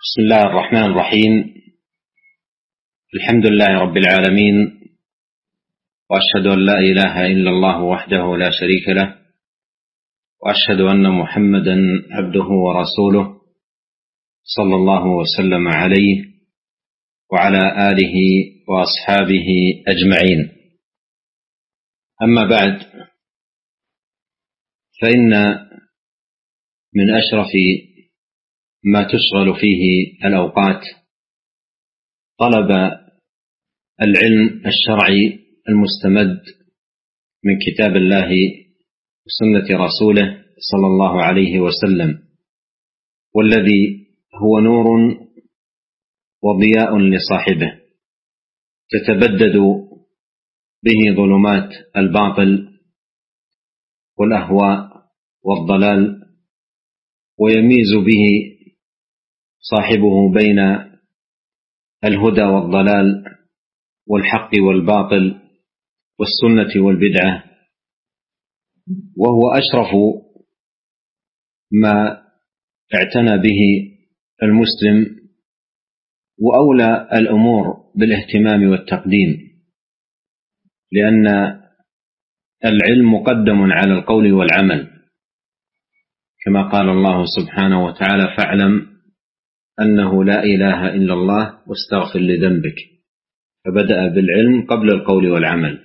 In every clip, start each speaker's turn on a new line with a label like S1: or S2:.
S1: بسم الله الرحمن الرحيم. الحمد لله رب العالمين، وأشهد أن لا إله إلا الله وحده لا شريك له، وأشهد أن محمدا عبده ورسوله صلى الله وسلم عليه وعلى آله وأصحابه أجمعين. أما بعد، فإن من أشرف ما تشغل فيه الأوقات طلب العلم الشرعي المستمد من كتاب الله وسنة رسوله صلى الله عليه وسلم، والذي هو نور وضياء لصاحبه تتبدد به ظلمات الباطل والأهواء والضلال، ويميز به صاحبه بين الهدى والضلال والحق والباطل والسنة والبدعة، وهو أشرف ما اعتنى به المسلم وأولى الأمور بالاهتمام والتقديم، لأن العلم مقدم على القول والعمل، كما قال الله سبحانه وتعالى: فاعلم أنه لا إله إلا الله واستغفر لذنبك، فبدأ بالعلم قبل القول والعمل.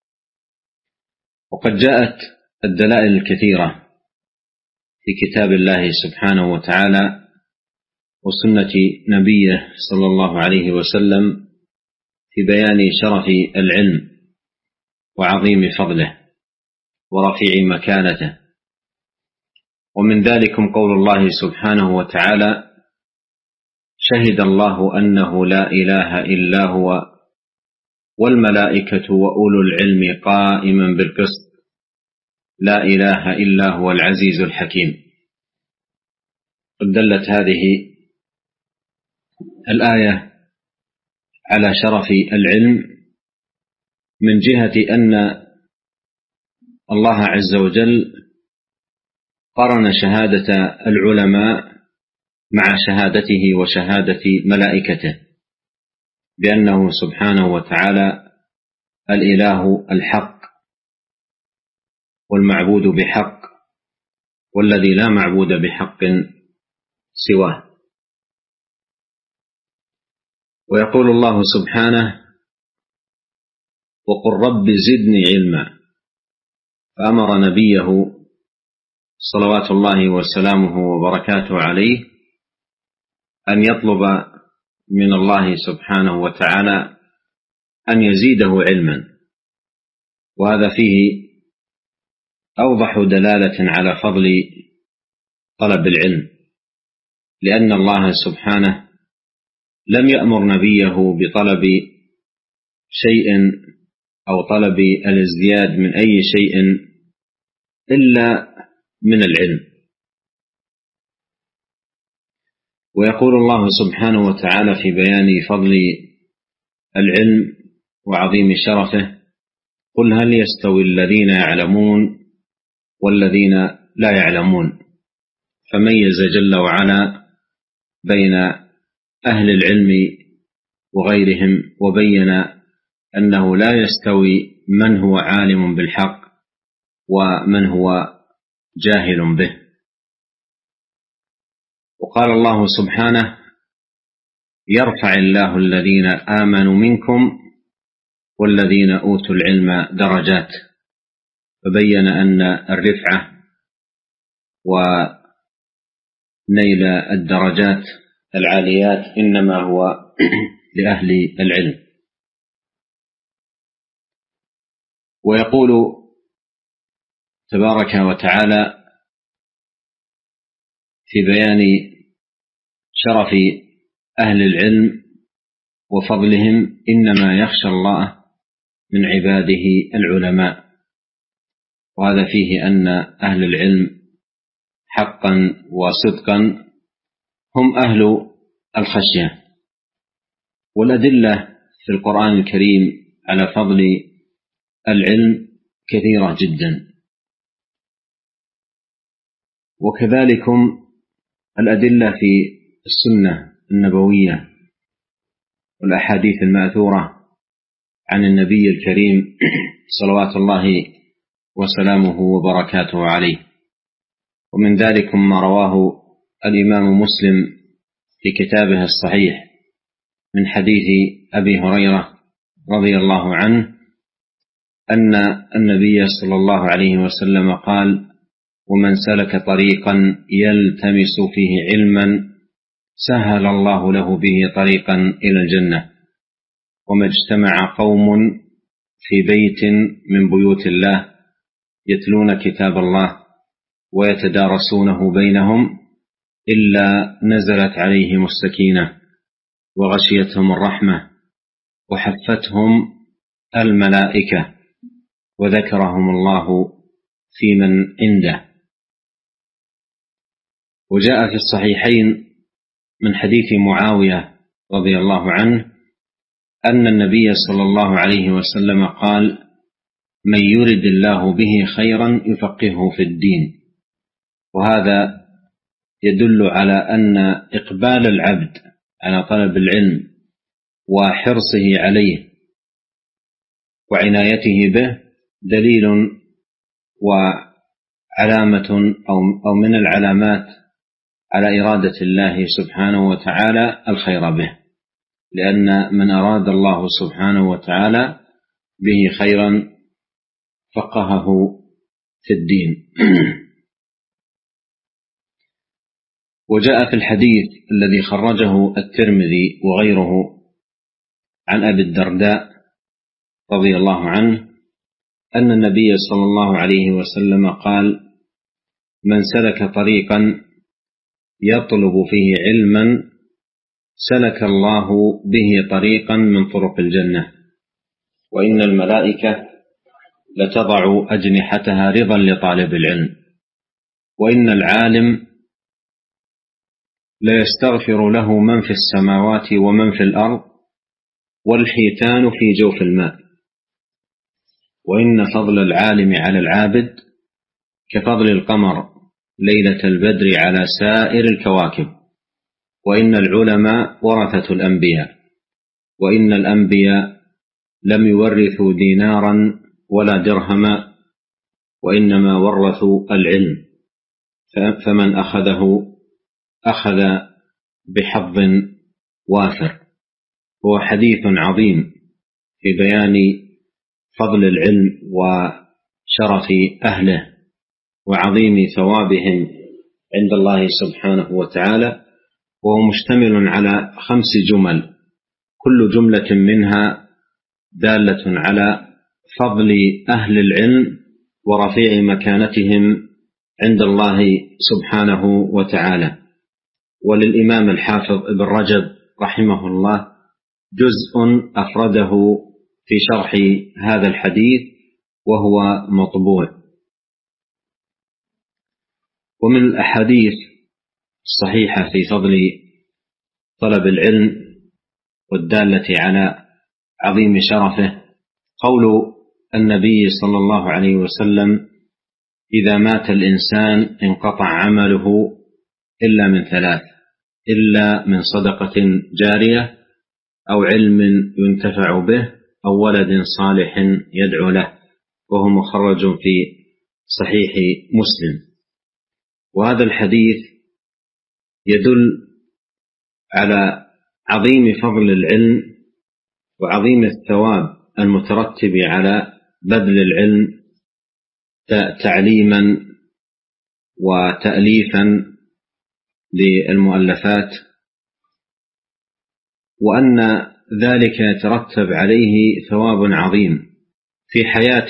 S1: وقد جاءت الدلائل الكثيرة في كتاب الله سبحانه وتعالى وسنة نبيه صلى الله عليه وسلم في بيان شرف العلم وعظيم فضله ورفيع مكانته، ومن ذلكم قول الله سبحانه وتعالى: شهد الله أنه لا إله إلا هو والملائكة وأولو العلم قائما بالقسط لا إله إلا هو العزيز الحكيم. قد دلت هذه الآية على شرف العلم من جهة أن الله عز وجل قرن شهادة العلماء مع شهادته وشهادة ملائكته، بأنه سبحانه وتعالى الإله الحق والمعبود بحق، والذي لا معبود بحق سواه. ويقول الله سبحانه: وقل رب زدني علما، فأمر نبيه صلوات الله وسلامه وبركاته عليه أن يطلب من الله سبحانه وتعالى أن يزيده علما، وهذا فيه أوضح دلالة على فضل طلب العلم، لأن الله سبحانه لم يأمر نبيه بطلب شيء أو طلب الازدياد من أي شيء إلا من العلم. ويقول الله سبحانه وتعالى في بيان فضل العلم وعظيم شرفه: قل هل يستوي الذين يعلمون والذين لا يعلمون، فميز جل وعلا بين أهل العلم وغيرهم، وبين أنه لا يستوي من هو عالم بالحق ومن هو جاهل به. وقال الله سبحانه: يرفع الله الذين آمنوا منكم والذين أوتوا العلم درجات، فبين أن الرفعة ونيل الدرجات العاليات إنما هو لأهل العلم. ويقول تبارك وتعالى في بيان شرف أهل العلم وفضلهم: إنما يخشى الله من عباده العلماء. وهذا فيه أن أهل العلم حقا وصدقا هم أهل الخشية. والأدلة في القرآن الكريم على فضل العلم كثيرة جدا، وكذلك الأدلة في السنة النبوية والأحاديث المأثورة عن النبي الكريم صلوات الله وسلامه وبركاته عليه. ومن ذلك ما رواه الإمام مسلم في كتابه الصحيح من حديث أبي هريرة رضي الله عنه أن النبي صلى الله عليه وسلم قال: ومن سلك طريقا يلتمس فيه علما سهل الله له به طريقا إلى الجنة. وما اجتمع قوم في بيت من بيوت الله يتلون كتاب الله ويتدارسونه بينهم إلا نزلت عليهم السكينة وغشيتهم الرحمة وحفتهم الملائكة وذكرهم الله في من عنده. وجاء في الصحيحين من حديث معاوية رضي الله عنه أن النبي صلى الله عليه وسلم قال: من يرد الله به خيرا يفقهه في الدين. وهذا يدل على أن إقبال العبد على طلب العلم وحرصه عليه وعنايته به دليل وعلامة أو من العلامات على إرادة الله سبحانه وتعالى الخير به، لأن من أراد الله سبحانه وتعالى به خيرا فقهه في الدين. وجاء في الحديث الذي خرجه الترمذي وغيره عن أبي الدرداء رضي الله عنه أن النبي صلى الله عليه وسلم قال: من سلك طريقا يطلب فيه علما سلك الله به طريقا من طرق الجنة، وإن الملائكة لتضع أجنحتها رضا لطالب العلم، وإن العالم ليستغفر له من في السماوات ومن في الأرض والحيتان في جوف الماء، وإن فضل العالم على العابد كفضل القمر ليلة البدر على سائر الكواكب، وإن العلماء ورثة الأنبياء، وإن الأنبياء لم يورثوا دينارا ولا درهما، وإنما ورثوا العلم، فمن أخذه أخذ بحظ وافر. هو حديث عظيم في بيان فضل العلم وشرف أهله وعظيم ثوابهم عند الله سبحانه وتعالى، وهو مشتمل على 5 جمل، كل جملة منها دالة على فضل أهل العلم ورفيع مكانتهم عند الله سبحانه وتعالى. وللإمام الحافظ ابن رجب رحمه الله جزء أفرده في شرح هذا الحديث وهو مطبوع. ومن الأحاديث الصحيحة في فضل طلب العلم والدالة على عظيم شرفه قول النبي صلى الله عليه وسلم: إذا مات الإنسان انقطع عمله إلا من 3: إلا من صدقة جارية أو علم ينتفع به أو ولد صالح يدعو له، وهو مخرج في صحيح مسلم. وهذا الحديث يدل على عظيم فضل العلم وعظيم الثواب المترتب على بذل العلم تعليما وتأليفا للمؤلفات، وأن ذلك يترتب عليه ثواب عظيم في حياة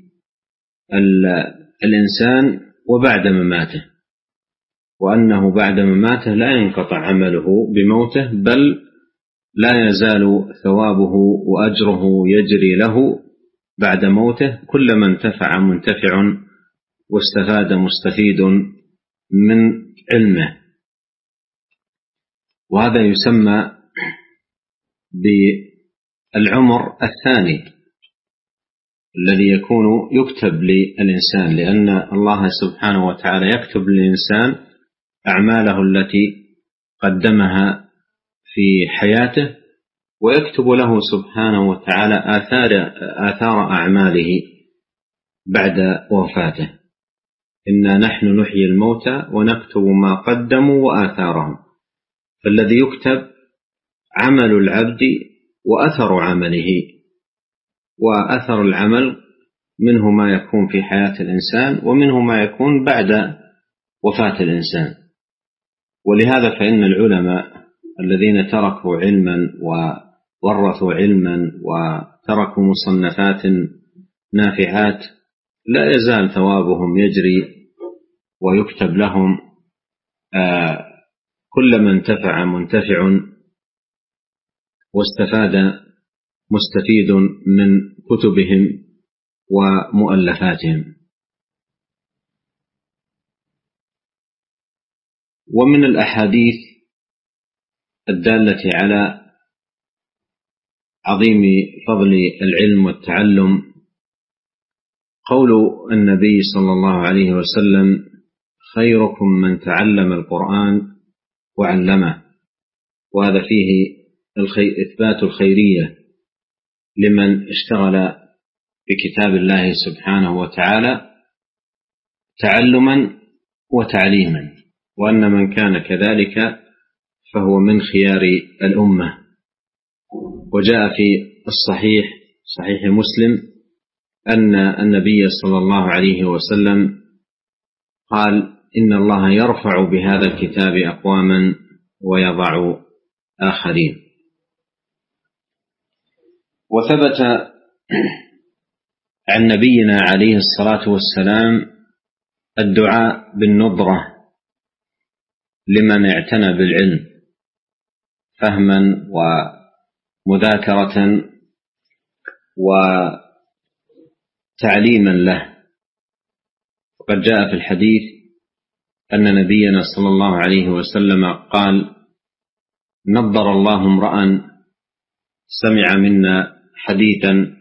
S1: الإنسان وبعد مماته، وأنه بعد مماته لا ينقطع عمله بموته، بل لا يزال ثوابه وأجره يجري له بعد موته، كلما انتفع منتفع واستفاد مستفيد من علمه. وهذا يسمى بالعمر الثاني الذي يكتب للإنسان، لأن الله سبحانه وتعالى يكتب للإنسان أعماله التي قدمها في حياته، ويكتب له سبحانه وتعالى آثار أعماله بعد وفاته. إنا نحن نحيي الموتى ونكتب ما قدموا وآثارهم. فالذي يكتب عمل العبد وأثر عمله، وأثر العمل منه ما يكون في حياة الإنسان ومنه ما يكون بعد وفاة الإنسان. ولهذا فإن العلماء الذين تركوا علما وورثوا علما وتركوا مصنفات نافعات لا يزال ثوابهم يجري ويكتب لهم كل من انتفع منتفع واستفاد مستفيد من كتبهم ومؤلفاتهم. ومن الأحاديث الدالة على عظيم فضل العلم والتعلم قول النبي صلى الله عليه وسلم: خيركم من تعلم القرآن وعلمه. وهذا فيه إثبات الخيرية لمن اشتغل بكتاب الله سبحانه وتعالى تعلما وتعليما، وأن من كان كذلك فهو من خيار الأمة. وجاء في الصحيح صحيح مسلم أن النبي صلى الله عليه وسلم قال: إن الله يرفع بهذا الكتاب أقواما ويضع آخرين. وثبت عن نبينا عليه الصلاة والسلام الدعاء بالنضرة لمن اعتنى بالعلم فهما ومذاكرة وتعليما له. وقد جاء في الحديث أن نبينا صلى الله عليه وسلم قال: نضر الله امرأ سمع منا حديثا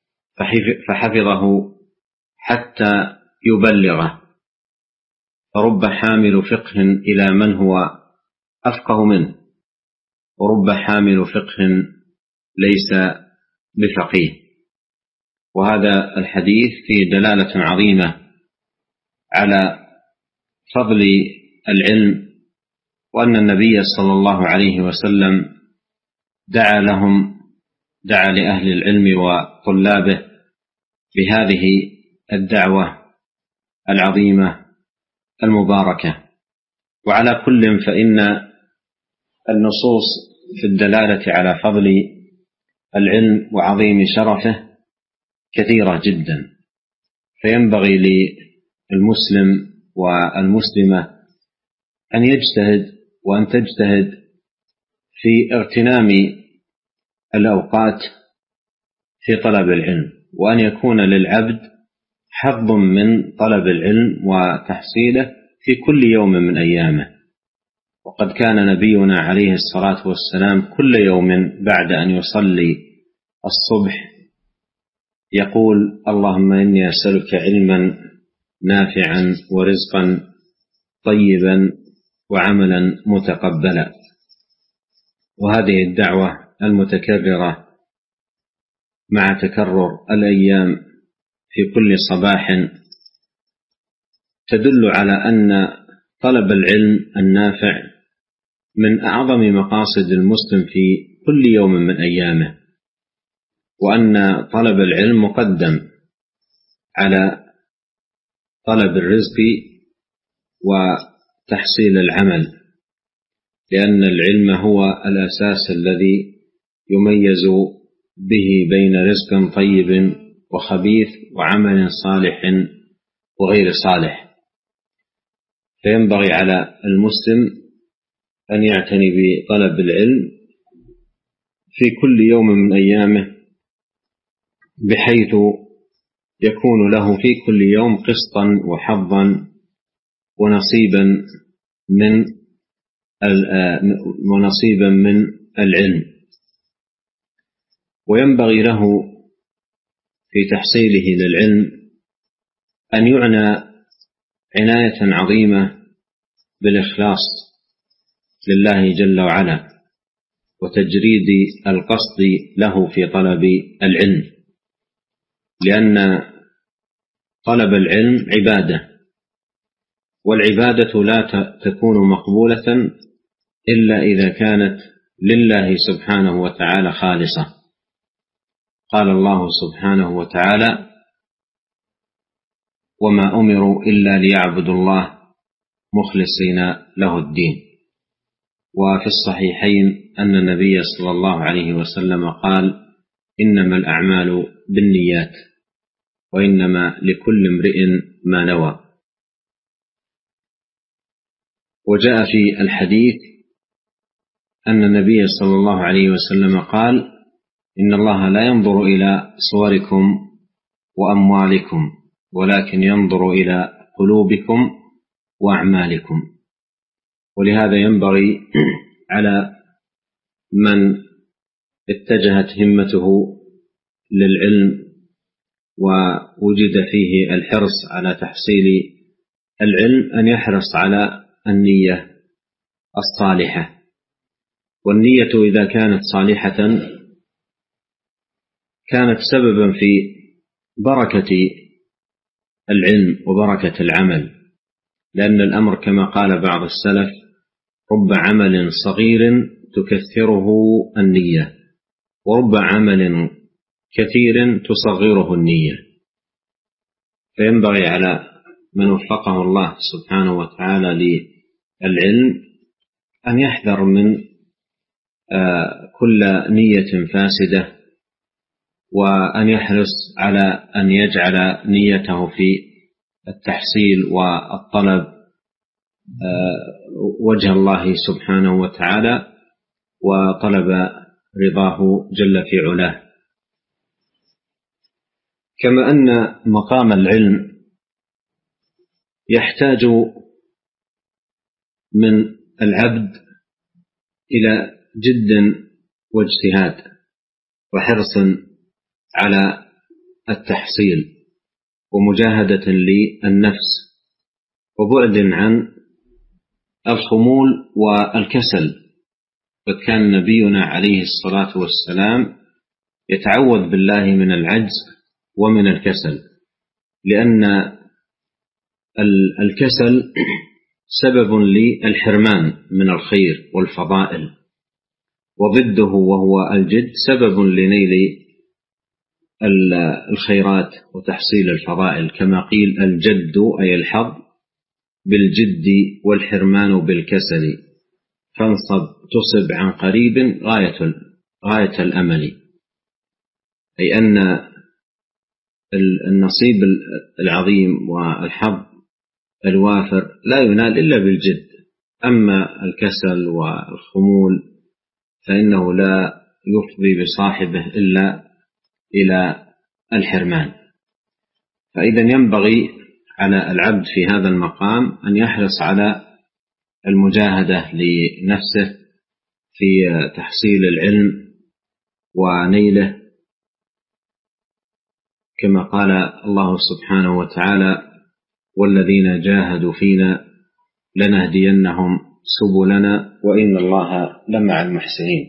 S1: فحفظه حتى يبلغه، فرب حامل فقه إلى من هو أفقه منه، ورب حامل فقه ليس بفقيه. وهذا الحديث فيه دلالة عظيمة على فضل العلم، وأن النبي صلى الله عليه وسلم دعا لأهل العلم وطلابه بهذه الدعوة العظيمة المباركة. وعلى كل فإن النصوص في الدلالة على فضل العلم وعظيم شرفه كثيرة جدا، فينبغي للمسلم والمسلمة أن يجتهد وأن تجتهد في اغتنام الأوقات في طلب العلم، وأن يكون للعبد حظ من طلب العلم وتحصيله في كل يوم من أيامه. وقد كان نبينا عليه الصلاة والسلام كل يوم بعد أن يصلي الصبح يقول: اللهم إني أسألك علما نافعا ورزقا طيبا وعملا متقبلا. وهذه الدعوة المتكررة مع تكرر الأيام في كل صباح تدل على أن طلب العلم النافع من أعظم مقاصد المسلم في كل يوم من أيامه، وأن طلب العلم مقدم على طلب الرزق وتحصيل العمل، لأن العلم هو الأساس الذي يميز به بين رزق طيب وخبيث وعمل صالح وغير صالح. فينبغي على المسلم أن يعتني بطلب العلم في كل يوم من أيامه، بحيث يكون له في كل يوم قسطا وحظا ونصيبا من العلم. وينبغي له في تحصيله للعلم أن يعنى عناية عظيمة بالإخلاص لله جل وعلا، وتجريد القصد له في طلب العلم، لأن طلب العلم عبادة، والعبادة لا تكون مقبولة إلا إذا كانت لله سبحانه وتعالى خالصة. قال الله سبحانه وتعالى: وما أمروا إلا ليعبدوا الله مخلصين له الدين. وفي الصحيحين أن النبي صلى الله عليه وسلم قال: إنما الأعمال بالنيات وإنما لكل امرئ ما نوى. وجاء في الحديث أن النبي صلى الله عليه وسلم قال: إن الله لا ينظر إلى صوركم وأموالكم ولكن ينظر إلى قلوبكم وأعمالكم. ولهذا ينبغي على من اتجهت همته للعلم ووجد فيه الحرص على تحصيل العلم أن يحرص على النية الصالحة. والنية إذا كانت صالحة كانت سببا في بركة العلم وبركة العمل، لأن الأمر كما قال بعض السلف: رب عمل صغير تكثره النية، ورب عمل كثير تصغره النية. فينبغي على من وفقه الله سبحانه وتعالى للعلم أن يحذر من كل نية فاسدة، وأن يحرص على أن يجعل نيته في التحصيل والطلب وجه الله سبحانه وتعالى وطلب رضاه جل في علاه. كما أن مقام العلم يحتاج من العبد إلى جد واجتهاد وحرص على التحصيل ومجاهدة للنفس وبعد عن الخمول والكسل. فكان نبينا عليه الصلاة والسلام يتعوذ بالله من العجز ومن الكسل، لأن الكسل سبب للحرمان من الخير والفضائل، وضده وهو الجد سبب لنيل الخيرات وتحصيل الفضائل، كما قيل: الجد أي الحظ بالجد والحرمان بالكسل، فانصب تصب عن قريب غاية الأمل. أي أن النصيب العظيم والحظ الوافر لا ينال إلا بالجد، أما الكسل والخمول فإنه لا يفضي بصاحبه إلا إلى الحرمان. فإذا ينبغي على العبد في هذا المقام أن يحرص على المجاهدة لنفسه في تحصيل العلم ونيله، كما قال الله سبحانه وتعالى: والذين جاهدوا فينا لنهدينهم سبلنا وإن الله لمع المحسنين.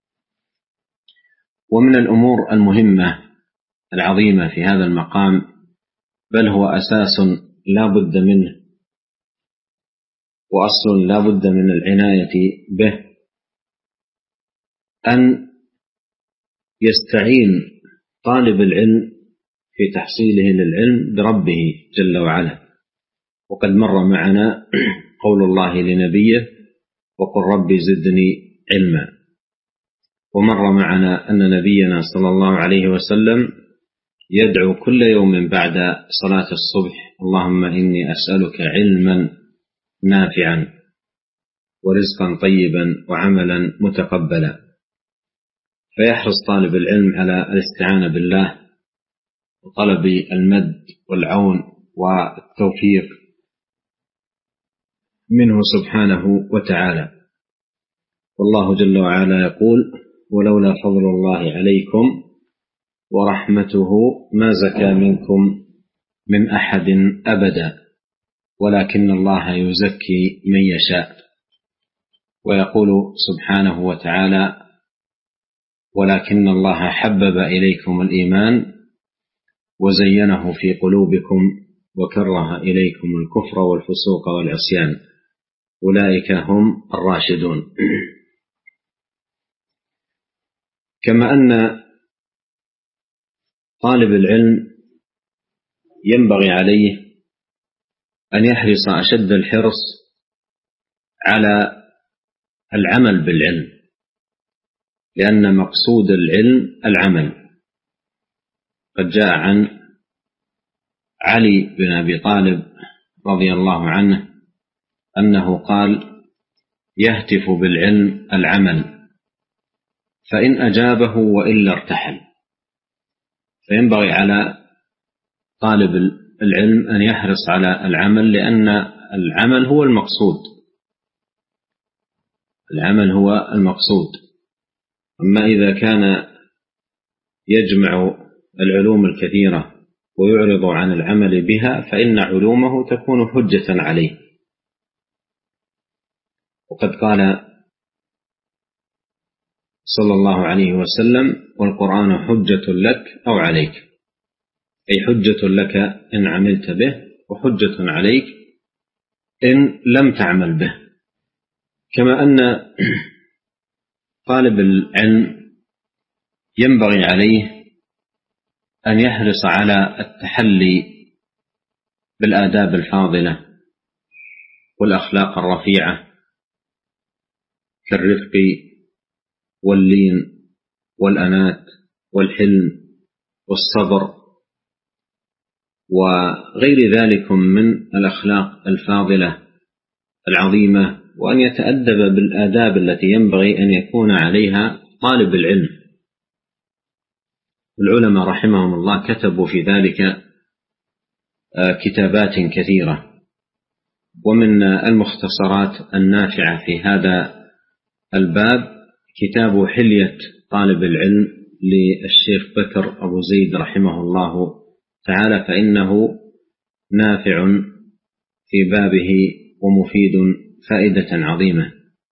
S1: ومن الأمور المهمة العظيمة في هذا المقام، بل هو أساس لا بد منه وأصل لا بد من العناية به، أن يستعين طالب العلم في تحصيله للعلم بربه جل وعلا. وقد مر معنا قول الله لنبيه: وقل رب زدني علما. ومر معنا أن نبينا صلى الله عليه وسلم يدعو كل يوم بعد صلاة الصبح: اللهم إني أسألك علما نافعا ورزقا طيبا وعملا متقبلا. فيحرص طالب العلم على الاستعانة بالله وطلب المد والعون والتوفيق منه سبحانه وتعالى. والله جل وعلا يقول: ولولا فضل الله عليكم ورحمته ما زكى منكم من أحد أبدا ولكن الله يزكي من يشاء. ويقول سبحانه وتعالى: ولكن الله حبب إليكم الإيمان وزينه في قلوبكم وكره إليكم الكفر والفسوق والعصيان أولئك هم الراشدون. كما أن طالب العلم ينبغي عليه أن يحرص أشد الحرص على العمل بالعلم، لأن مقصود العلم العمل. قد جاء عن علي بن أبي طالب رضي الله عنه أنه قال: يهتف بالعلم العمل، فإن أجابه وإلا ارتحل. فينبغي على طالب العلم أن يحرص على العمل، لأن العمل هو المقصود، العمل هو المقصود. أما إذا كان يجمع العلوم الكثيرة ويعرض عن العمل بها فإن علومه تكون حجة عليه. وقد قال صلى الله عليه وسلم: والقرآن حجة لك أو عليك، أي حجة لك إن عملت به، وحجة عليك إن لم تعمل به. كما أن طالب العلم ينبغي عليه أن يحرص على التحلي بالآداب الفاضلة والأخلاق الرفيعة كالرفق واللين والأنات والحلم والصبر وغير ذلك من الأخلاق الفاضلة العظيمة، وأن يتأدب بالآداب التي ينبغي أن يكون عليها طالب العلم. العلماء رحمهم الله كتبوا في ذلك كتابات كثيرة، ومن المختصرات النافعة في هذا الباب كتاب حلية طالب العلم للشيخ بكر أبو زيد رحمه الله تعالى، فإنه نافع في بابه ومفيد فائدة عظيمة.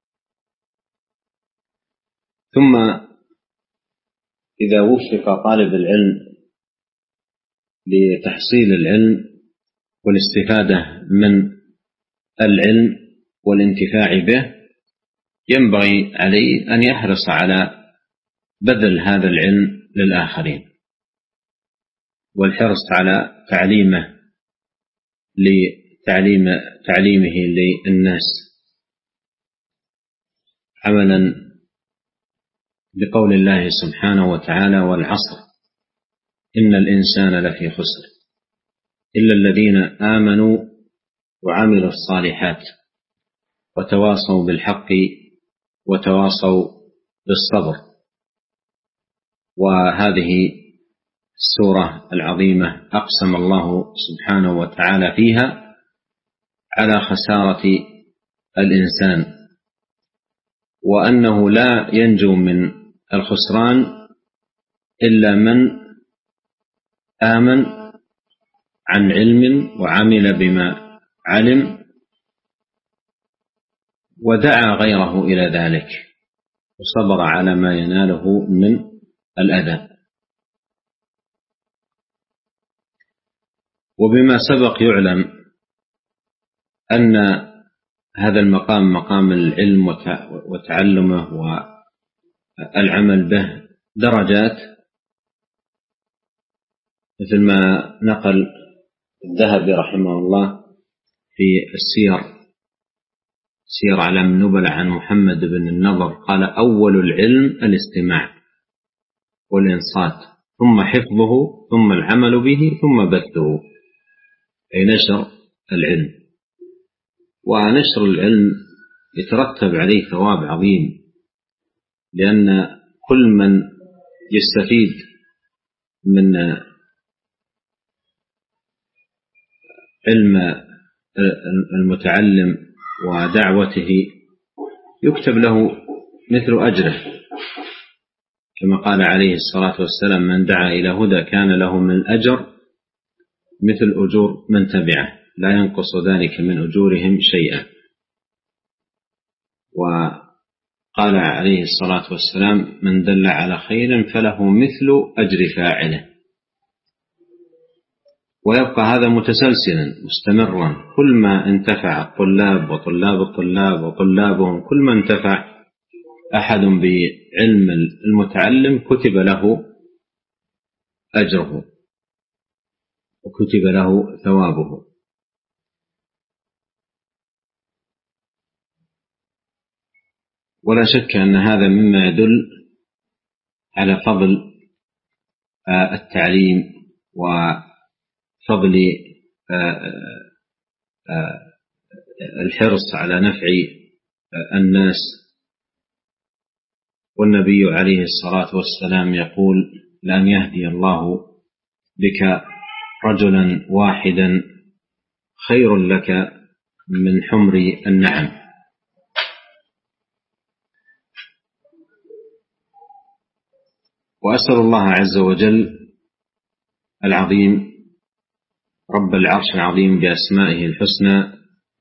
S1: ثم إذا وفق طالب العلم لتحصيل العلم والاستفادة من العلم والانتفاع به، ينبغي عليه أن يحرص على بذل هذا العلم للآخرين والحرص على تعليمه للناس، عملا بقول الله سبحانه وتعالى: والعصر إن الإنسان لفي خسر إلا الذين آمنوا وعملوا الصالحات وتواصوا بالحق وتواصوا بالصبر. وهذه السورة العظيمة أقسم الله سبحانه وتعالى فيها على خسارة الإنسان، وأنه لا ينجو من الخسران إلا من آمن عن علم وعمل بما علم ودعا غيره إلى ذلك وصبر على ما يناله من الأذى. وبما سبق يعلم أن هذا المقام مقام العلم وتعلمه والعمل به درجات، مثل ما نقل الذهبي رحمه الله في سير أعلام النبلاء عن محمد بن النضر قال: أول العلم الاستماع والإنصات، ثم حفظه، ثم العمل به، ثم بثه، أي نشر العلم. ونشر العلم يترتب عليه ثواب عظيم، لأن كل من يستفيد من علم المتعلم ودعوته يكتب له مثل أجره، كما قال عليه الصلاة والسلام: من دعا إلى هدى كان له من الأجر مثل أجور من تبعه لا ينقص ذلك من أجورهم شيئا. قال عليه الصلاة والسلام: من دل على خير فله مثل أجر فاعله. ويبقى هذا متسلسلا مستمرا، كل ما انتفع الطلاب وطلاب الطلاب وطلابهم، كل ما انتفع أحد بعلم المتعلم كتب له أجره وكتب له ثوابه. ولا شك أن هذا مما يدل على فضل التعليم وفضل الحرص على نفع الناس. والنبي عليه الصلاة والسلام يقول: لأن يهدي الله بك رجلا واحدا خير لك من حمر النعم. وأسأل الله عز وجل العظيم رب العرش العظيم بأسمائه الحسنى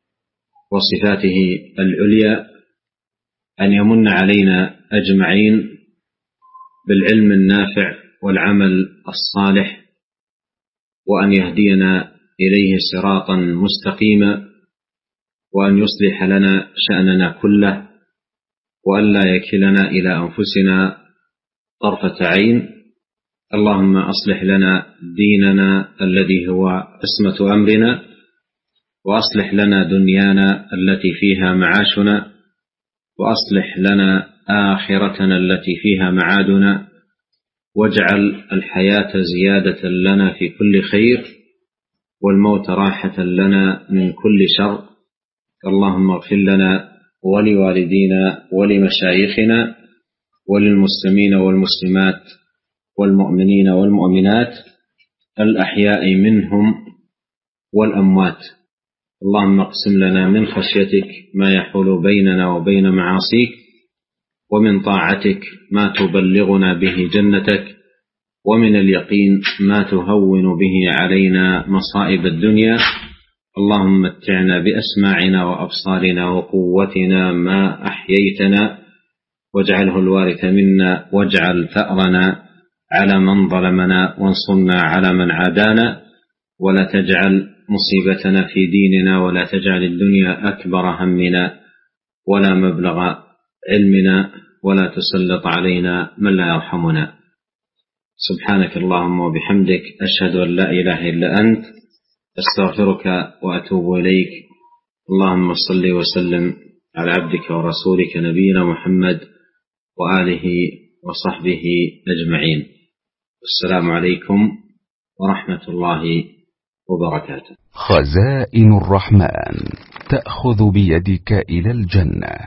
S1: وصفاته العليا أن يمن علينا أجمعين بالعلم النافع والعمل الصالح، وأن يهدينا إليه صراطا مستقيما، وأن يصلح لنا شأننا كله، وأن لا يكلنا إلى أنفسنا طرفة عين. اللهم أصلح لنا ديننا الذي هو عصمة أمرنا، وأصلح لنا دنيانا التي فيها معاشنا، وأصلح لنا آخرتنا التي فيها معادنا، واجعل الحياة زيادة لنا في كل خير، والموت راحة لنا من كل شر. اللهم اغفر لنا ولوالدينا ولمشايخنا وللمسلمين والمسلمات والمؤمنين والمؤمنات الأحياء منهم والأموات. اللهم اقسم لنا من خشيتك ما يحول بيننا وبين معاصيك، ومن طاعتك ما تبلغنا به جنتك، ومن اليقين ما تهون به علينا مصائب الدنيا. اللهم متعنا بأسماعنا وأبصارنا وقوتنا ما أحييتنا، واجعله الوارث منا، واجعل ثأرنا على من ظلمنا، وانصرنا على من عادانا، ولا تجعل مصيبتنا في ديننا، ولا تجعل الدنيا أكبر همنا ولا مبلغ علمنا، ولا تسلط علينا من لا يرحمنا. سبحانك اللهم وبحمدك، أشهد أن لا إله إلا أنت، أستغفرك وأتوب إليك. اللهم صل وسلم على عبدك ورسولك نبينا محمد وآله وصحبه أجمعين. السلام عليكم ورحمة الله وبركاته.
S2: خزائن الرحمن تأخذ بيدك إلى الجنة.